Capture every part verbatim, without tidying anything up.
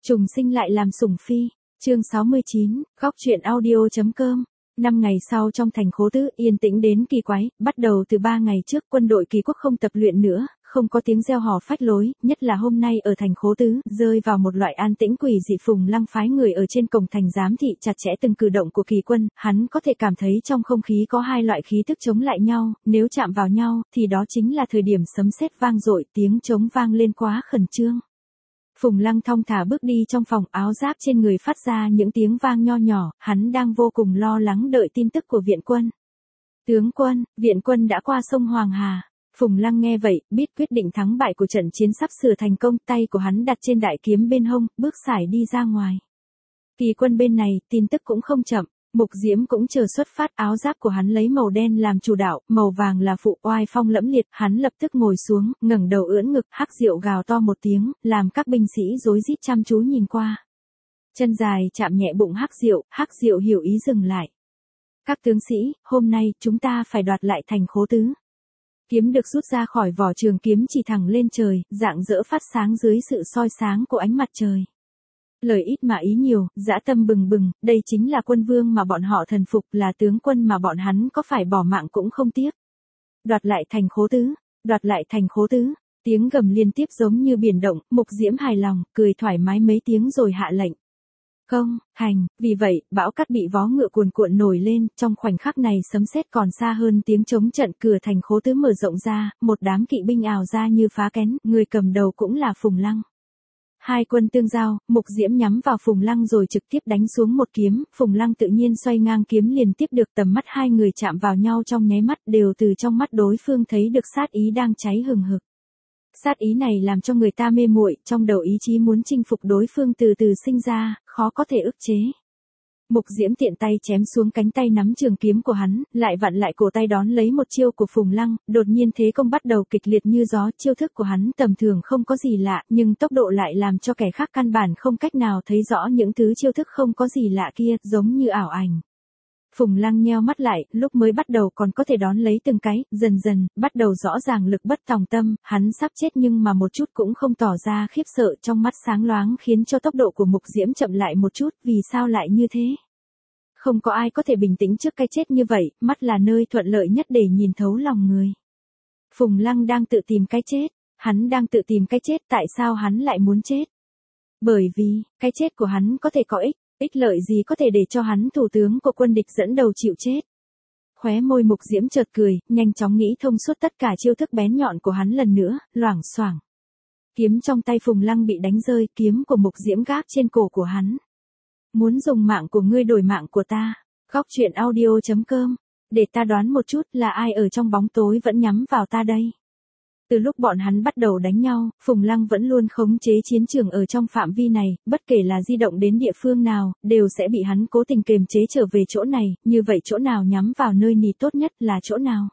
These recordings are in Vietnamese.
Trùng sinh lại làm sủng phi. Chương sáu mươi chín, góc truyện audio.com. Năm ngày sau trong thành Khố Tứ yên tĩnh đến kỳ quái, bắt đầu từ ba ngày trước quân đội Kỳ Quốc không tập luyện nữa, không có tiếng reo hò phách lối, nhất là hôm nay ở thành Khố Tứ, rơi vào một loại an tĩnh quỷ dị. Phùng Lăng phái người ở trên cổng thành giám thị chặt chẽ từng cử động của Kỳ quân, hắn có thể cảm thấy trong không khí có hai loại khí tức chống lại nhau, nếu chạm vào nhau, thì đó chính là thời điểm sấm sét vang dội, tiếng trống vang lên quá khẩn trương. Phùng Lăng thong thả bước đi trong phòng, áo giáp trên người phát ra những tiếng vang nho nhỏ, hắn đang vô cùng lo lắng đợi tin tức của viện quân. Tướng quân, viện quân đã qua sông Hoàng Hà. Phùng Lăng nghe vậy, biết quyết định thắng bại của trận chiến sắp sửa thành công, tay của hắn đặt trên đại kiếm bên hông, bước sải đi ra ngoài. Kỳ quân bên này, tin tức cũng không chậm. Mục Diễm cũng chờ xuất phát, áo giáp của hắn lấy màu đen làm chủ đạo, màu vàng là phụ, oai phong lẫm liệt, hắn lập tức ngồi xuống, ngẩng đầu ưỡn ngực, hắc diệu gào to một tiếng, làm các binh sĩ rối rít chăm chú nhìn qua. Chân dài chạm nhẹ bụng hắc diệu, hắc diệu hiểu ý dừng lại. Các tướng sĩ, hôm nay chúng ta phải đoạt lại thành Khố Tứ. Kiếm được rút ra khỏi vỏ, trường kiếm chỉ thẳng lên trời, rạng rỡ phát sáng dưới sự soi sáng của ánh mặt trời. Lời ít mà ý nhiều, dã tâm bừng bừng, đây chính là quân vương mà bọn họ thần phục, là tướng quân mà bọn hắn có phải bỏ mạng cũng không tiếc. Đoạt lại thành Khố Tứ, đoạt lại thành Khố Tứ, tiếng gầm liên tiếp giống như biển động, Mục Diễm hài lòng, cười thoải mái mấy tiếng rồi hạ lệnh. Công, thành, vì vậy, bão cát bị vó ngựa cuồn cuộn nổi lên, trong khoảnh khắc này sấm sét còn xa hơn tiếng trống trận, cửa thành Khố Tứ mở rộng ra, một đám kỵ binh ào ra như phá kén, người cầm đầu cũng là Phùng Lăng. Hai quân tương giao, Mục Diễm nhắm vào Phùng Lăng rồi trực tiếp đánh xuống một kiếm, Phùng Lăng tự nhiên xoay ngang kiếm liền tiếp được, tầm mắt hai người chạm vào nhau trong nháy mắt, đều từ trong mắt đối phương thấy được sát ý đang cháy hừng hực. Sát ý này làm cho người ta mê muội, trong đầu ý chí muốn chinh phục đối phương từ từ sinh ra, khó có thể ức chế. Mục Diễm tiện tay chém xuống cánh tay nắm trường kiếm của hắn, lại vặn lại cổ tay đón lấy một chiêu của Phùng Lăng, đột nhiên thế công bắt đầu kịch liệt như gió, chiêu thức của hắn tầm thường không có gì lạ, nhưng tốc độ lại làm cho kẻ khác căn bản không cách nào thấy rõ những thứ chiêu thức không có gì lạ kia, giống như ảo ảnh. Phùng Lăng nheo mắt lại, lúc mới bắt đầu còn có thể đón lấy từng cái, dần dần, bắt đầu rõ ràng lực bất tòng tâm, hắn sắp chết nhưng mà một chút cũng không tỏ ra khiếp sợ, trong mắt sáng loáng khiến cho tốc độ của Mục Diễm chậm lại một chút, vì sao lại như thế? Không có ai có thể bình tĩnh trước cái chết như vậy, mắt là nơi thuận lợi nhất để nhìn thấu lòng người. Phùng Lăng đang tự tìm cái chết, hắn đang tự tìm cái chết, tại sao hắn lại muốn chết? Bởi vì, cái chết của hắn có thể có ích. Ích lợi gì có thể để cho hắn thủ tướng của quân địch dẫn đầu chịu chết. Khóe môi Mục Diễm chợt cười, nhanh chóng nghĩ thông suốt tất cả chiêu thức bén nhọn của hắn lần nữa, loảng xoảng. Kiếm trong tay Phùng Lăng bị đánh rơi, kiếm của Mục Diễm gác trên cổ của hắn. Muốn dùng mạng của ngươi đổi mạng của ta. Góc truyện audio.com. Để ta đoán một chút, là ai ở trong bóng tối vẫn nhắm vào ta đây? Từ lúc bọn hắn bắt đầu đánh nhau, Phùng Lăng vẫn luôn khống chế chiến trường ở trong phạm vi này, bất kể là di động đến địa phương nào, đều sẽ bị hắn cố tình kiềm chế trở về chỗ này, như vậy chỗ nào nhắm vào nơi nỉ tốt nhất là chỗ nào.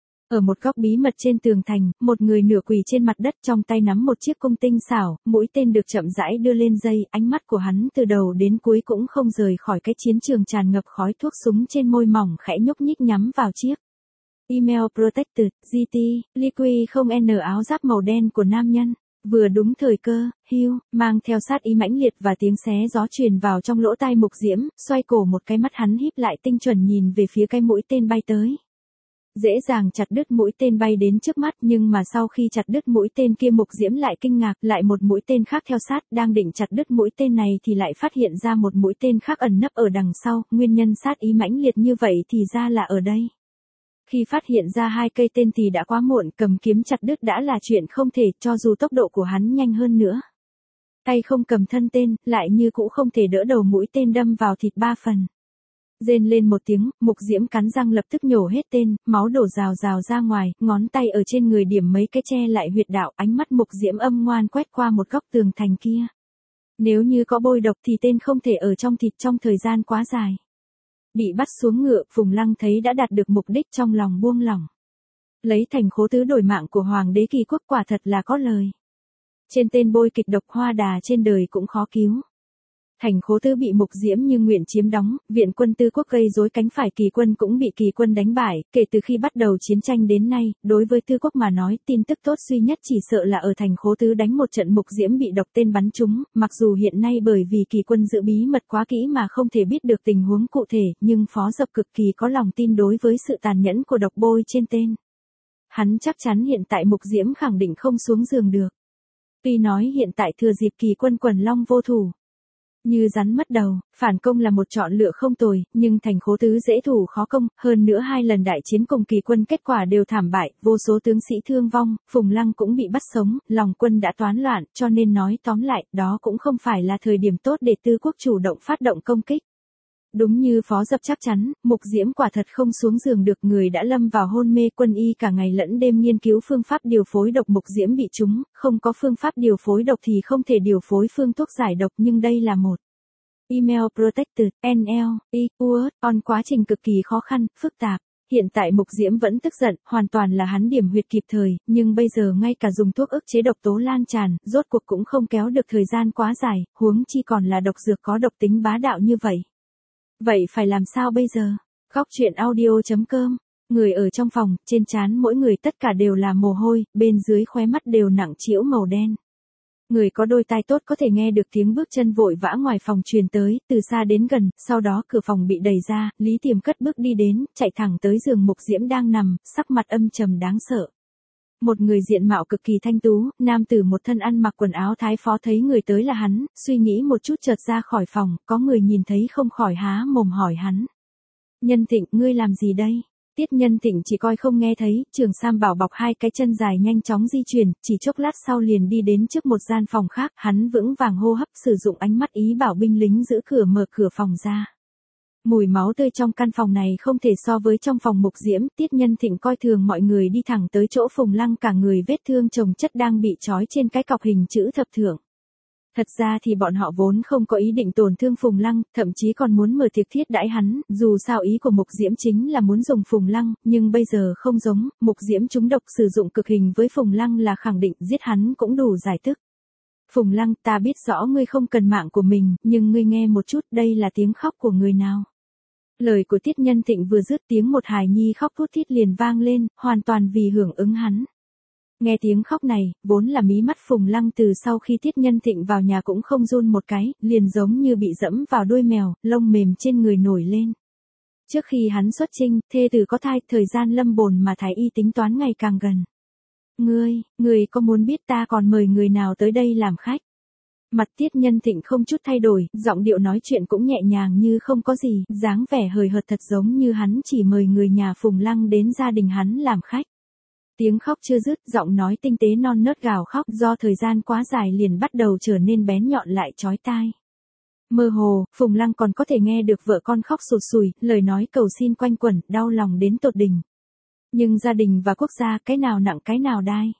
Ở một góc bí mật trên tường thành, một người nửa quỳ trên mặt đất trong tay nắm một chiếc cung tinh xảo, mũi tên được chậm rãi đưa lên dây, ánh mắt của hắn từ đầu đến cuối cũng không rời khỏi cái chiến trường tràn ngập khói thuốc súng trên môi mỏng khẽ nhúc nhích nhắm vào chiếc. Email Protected, giê tê, Liqui không N áo giáp màu đen của nam nhân. Vừa đúng thời cơ, Hugh, mang theo sát ý mãnh liệt và tiếng xé gió truyền vào trong lỗ tai Mục Diễm, xoay cổ một cái, mắt hắn híp lại tinh chuẩn nhìn về phía cái mũi tên bay tới. Dễ dàng chặt đứt mũi tên bay đến trước mắt, nhưng mà sau khi chặt đứt mũi tên kia Mục Diễm lại kinh ngạc, lại một mũi tên khác theo sát, đang định chặt đứt mũi tên này thì lại phát hiện ra một mũi tên khác ẩn nấp ở đằng sau, nguyên nhân sát ý mãnh liệt như vậy thì ra là ở đây. Khi phát hiện ra hai cây tên thì đã quá muộn, cầm kiếm chặt đứt đã là chuyện không thể, cho dù tốc độ của hắn nhanh hơn nữa. Tay không cầm thân tên, lại như cũ không thể đỡ đầu mũi tên đâm vào thịt ba phần. Rên lên một tiếng, Mục Diễm cắn răng lập tức nhổ hết tên, máu đổ rào rào ra ngoài, ngón tay ở trên người điểm mấy cái che lại huyệt đạo, ánh mắt Mục Diễm âm ngoan quét qua một góc tường thành kia. Nếu như có bôi độc thì tên không thể ở trong thịt trong thời gian quá dài. Bị bắt xuống ngựa, Phùng Lăng thấy đã đạt được mục đích, trong lòng buông lỏng. Lấy thành Khố Tứ đổi mạng của Hoàng đế Kỳ Quốc quả thật là có lời. Trên tên bôi kịch độc hoa đà trên đời cũng khó cứu. Thành Khố Tư bị Mục Diễm như nguyện chiếm đóng, viện quân Tư Quốc gây rối cánh phải Kỳ quân cũng bị Kỳ quân đánh bại, kể từ khi bắt đầu chiến tranh đến nay, đối với Tư Quốc mà nói, tin tức tốt duy nhất chỉ sợ là ở Thành Khố Tư đánh một trận Mục Diễm bị độc tên bắn trúng, mặc dù hiện nay bởi vì Kỳ quân giữ bí mật quá kỹ mà không thể biết được tình huống cụ thể, nhưng Phó Dập cực kỳ có lòng tin đối với sự tàn nhẫn của độc bôi trên tên. Hắn chắc chắn hiện tại Mục Diễm khẳng định không xuống giường được. Tuy nói hiện tại thừa dịp Kỳ quân quần long vô thủ, như rắn mất đầu, phản công là một chọn lựa không tồi, nhưng Thành Khố Tứ dễ thủ khó công, hơn nữa hai lần đại chiến cùng Kỳ quân kết quả đều thảm bại, vô số tướng sĩ thương vong, Phùng Lăng cũng bị bắt sống, lòng quân đã toán loạn, cho nên nói tóm lại, đó cũng không phải là thời điểm tốt để Tư Quốc chủ động phát động công kích. Đúng như Phó Dập chắc chắn, Mục Diễm quả thật không xuống giường được, người đã lâm vào hôn mê, quân y cả ngày lẫn đêm nghiên cứu phương pháp điều phối độc. Mục Diễm bị trúng, không có phương pháp điều phối độc thì không thể điều phối phương thuốc giải độc, nhưng đây là một email protected, en lờ, e, word, on quá trình cực kỳ khó khăn, phức tạp. Hiện tại Mục Diễm vẫn tức giận, hoàn toàn là hắn điểm huyệt kịp thời, nhưng bây giờ ngay cả dùng thuốc ức chế độc tố lan tràn, rốt cuộc cũng không kéo được thời gian quá dài, huống chi còn là độc dược có độc tính bá đạo như vậy. Vậy phải làm sao bây giờ? Góc truyện audio.com. Người ở trong phòng, trên trán mỗi người tất cả đều là mồ hôi, bên dưới khóe mắt đều nặng trĩu màu đen. Người có đôi tai tốt có thể nghe được tiếng bước chân vội vã ngoài phòng truyền tới, từ xa đến gần, sau đó cửa phòng bị đẩy ra, Lý Tiềm cất bước đi đến, chạy thẳng tới giường Mục Diễm đang nằm, sắc mặt âm trầm đáng sợ. Một người diện mạo cực kỳ thanh tú, nam tử một thân ăn mặc quần áo thái phó thấy người tới là hắn, suy nghĩ một chút chợt ra khỏi phòng, có người nhìn thấy không khỏi há mồm hỏi hắn. Nhân Thịnh, ngươi làm gì đây? Tiết Nhân Thịnh chỉ coi không nghe thấy, Trường Sam bảo bọc hai cái chân dài nhanh chóng di chuyển, chỉ chốc lát sau liền đi đến trước một gian phòng khác, hắn vững vàng hô hấp sử dụng ánh mắt ý bảo binh lính giữ cửa mở cửa phòng ra. Mùi máu tươi trong căn phòng này không thể so với trong phòng Mục Diễm, Tiết Nhân Thịnh coi thường mọi người đi thẳng tới chỗ Phùng Lăng cả người vết thương chồng chất đang bị trói trên cái cọc hình chữ thập thượng. Thật ra thì bọn họ vốn không có ý định tổn thương Phùng Lăng, thậm chí còn muốn mở tiệc thiết đãi hắn, dù sao ý của Mục Diễm chính là muốn dùng Phùng Lăng, nhưng bây giờ không giống, Mục Diễm trúng độc sử dụng cực hình với Phùng Lăng là khẳng định giết hắn cũng đủ giải tức. Phùng Lăng, ta biết rõ ngươi không cần mạng của mình, nhưng ngươi nghe một chút, đây là tiếng khóc của người nào? Lời của Tiết Nhân Thịnh vừa dứt tiếng một hài nhi khóc thút thít liền vang lên, hoàn toàn vì hưởng ứng hắn. Nghe tiếng khóc này, vốn là mí mắt Phùng Lăng từ sau khi Tiết Nhân Thịnh vào nhà cũng không run một cái, liền giống như bị dẫm vào đuôi mèo, lông mềm trên người nổi lên. Trước khi hắn xuất chinh, thê tử có thai, thời gian lâm bồn mà thái y tính toán ngày càng gần. Ngươi, ngươi có muốn biết ta còn mời người nào tới đây làm khách? Mặt Tiết Nhân Thịnh không chút thay đổi, giọng điệu nói chuyện cũng nhẹ nhàng như không có gì, dáng vẻ hời hợt thật giống như hắn chỉ mời người nhà Phùng Lăng đến gia đình hắn làm khách. Tiếng khóc chưa dứt, giọng nói tinh tế non nớt gào khóc do thời gian quá dài liền bắt đầu trở nên bén nhọn lại chói tai. Mơ hồ, Phùng Lăng còn có thể nghe được vợ con khóc sụt sùi, lời nói cầu xin quanh quẩn, đau lòng đến tột đỉnh. Nhưng gia đình và quốc gia, cái nào nặng cái nào đai?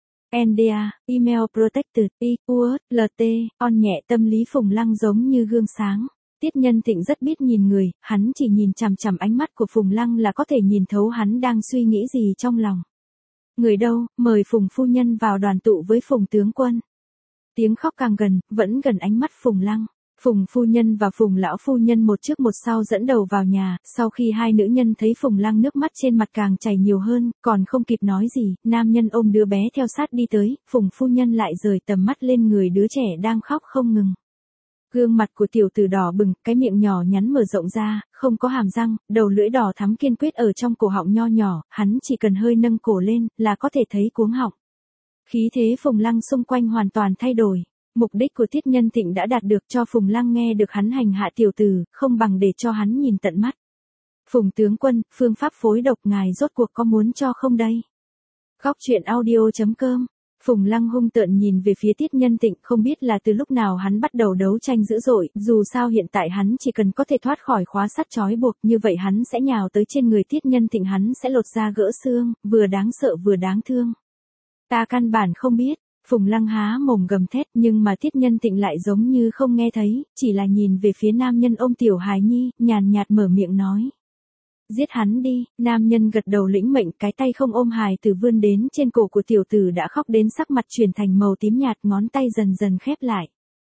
en đê a, email protected, e, word, lt, on nhẹ tâm lý Phùng Lăng giống như gương sáng. Tiết Nhân Thịnh rất biết nhìn người, hắn chỉ nhìn chằm chằm ánh mắt của Phùng Lăng là có thể nhìn thấu hắn đang suy nghĩ gì trong lòng. Người đâu, mời Phùng phu nhân vào đoàn tụ với Phùng tướng quân. Tiếng khóc càng gần, vẫn gần ánh mắt Phùng Lăng. Phùng phu nhân và Phùng lão phu nhân một trước một sau dẫn đầu vào nhà, sau khi hai nữ nhân thấy Phùng Lăng nước mắt trên mặt càng chảy nhiều hơn, còn không kịp nói gì, nam nhân ôm đứa bé theo sát đi tới, Phùng phu nhân lại rời tầm mắt lên người đứa trẻ đang khóc không ngừng. Gương mặt của tiểu tử đỏ bừng, cái miệng nhỏ nhắn mở rộng ra, không có hàm răng, đầu lưỡi đỏ thắm kiên quyết ở trong cổ họng nho nhỏ, hắn chỉ cần hơi nâng cổ lên, là có thể thấy cuống họng. Khí thế Phùng Lăng xung quanh hoàn toàn thay đổi. Mục đích của Tiết Nhân Thịnh đã đạt được, cho Phùng Lăng nghe được hắn hành hạ tiểu tử, không bằng để cho hắn nhìn tận mắt. Phùng tướng quân, phương pháp phối độc ngài rốt cuộc có muốn cho không đây? Góc truyện audio.com. Phùng Lăng hung tợn nhìn về phía Tiết Nhân Thịnh, không biết là từ lúc nào hắn bắt đầu đấu tranh dữ dội, dù sao hiện tại hắn chỉ cần có thể thoát khỏi khóa sắt trói buộc, như vậy hắn sẽ nhào tới trên người Tiết Nhân Thịnh, hắn sẽ lột da gỡ xương, vừa đáng sợ vừa đáng thương. Ta căn bản không biết. Phùng Lăng há mồm gầm thét, nhưng mà Tiết Nhân Thịnh lại giống như không nghe thấy, chỉ là nhìn về phía nam nhân ôm tiểu hài nhi, nhàn nhạt mở miệng nói. Giết hắn đi, nam nhân gật đầu lĩnh mệnh, cái tay không ôm hài tử vươn đến trên cổ của tiểu tử đã khóc đến sắc mặt chuyển thành màu tím nhạt, ngón tay dần dần khép lại.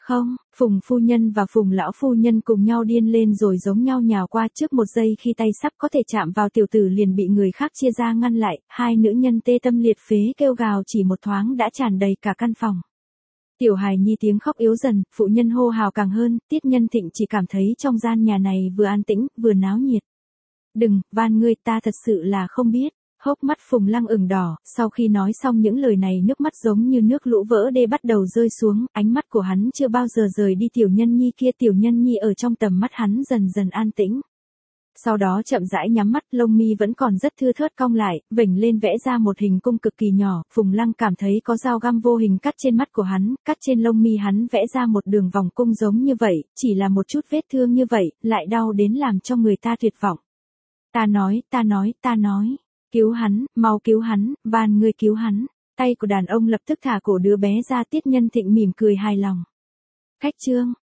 Không, Phùng phu nhân và Phùng lão phu nhân cùng nhau điên lên rồi giống nhau nhào qua, trước một giây khi tay sắp có thể chạm vào tiểu tử liền bị người khác chia ra ngăn lại, hai nữ nhân tê tâm liệt phế kêu gào chỉ một thoáng đã tràn đầy cả căn phòng. Tiểu hài nhi tiếng khóc yếu dần, phụ nhân hô hào càng hơn, Tiết Nhân Thịnh chỉ cảm thấy trong gian nhà này vừa an tĩnh, vừa náo nhiệt. Đừng, van ngươi, ta thật sự là không biết. Hốc mắt Phùng Lăng ửng đỏ, sau khi nói xong những lời này nước mắt giống như nước lũ vỡ đê bắt đầu rơi xuống, ánh mắt của hắn chưa bao giờ rời đi tiểu nhân nhi kia, tiểu nhân nhi ở trong tầm mắt hắn dần dần an tĩnh. Sau đó chậm rãi nhắm mắt, lông mi vẫn còn rất thưa thớt cong lại, vểnh lên vẽ ra một hình cung cực kỳ nhỏ, Phùng Lăng cảm thấy có dao găm vô hình cắt trên mắt của hắn, cắt trên lông mi hắn vẽ ra một đường vòng cung giống như vậy, chỉ là một chút vết thương như vậy, lại đau đến làm cho người ta tuyệt vọng. Ta nói, ta nói, ta nói. Cứu hắn, mau cứu hắn, van ngươi cứu hắn. Tay của đàn ông lập tức thả cổ đứa bé ra, Tiết Nhân Thịnh mỉm cười hài lòng. Khách trương,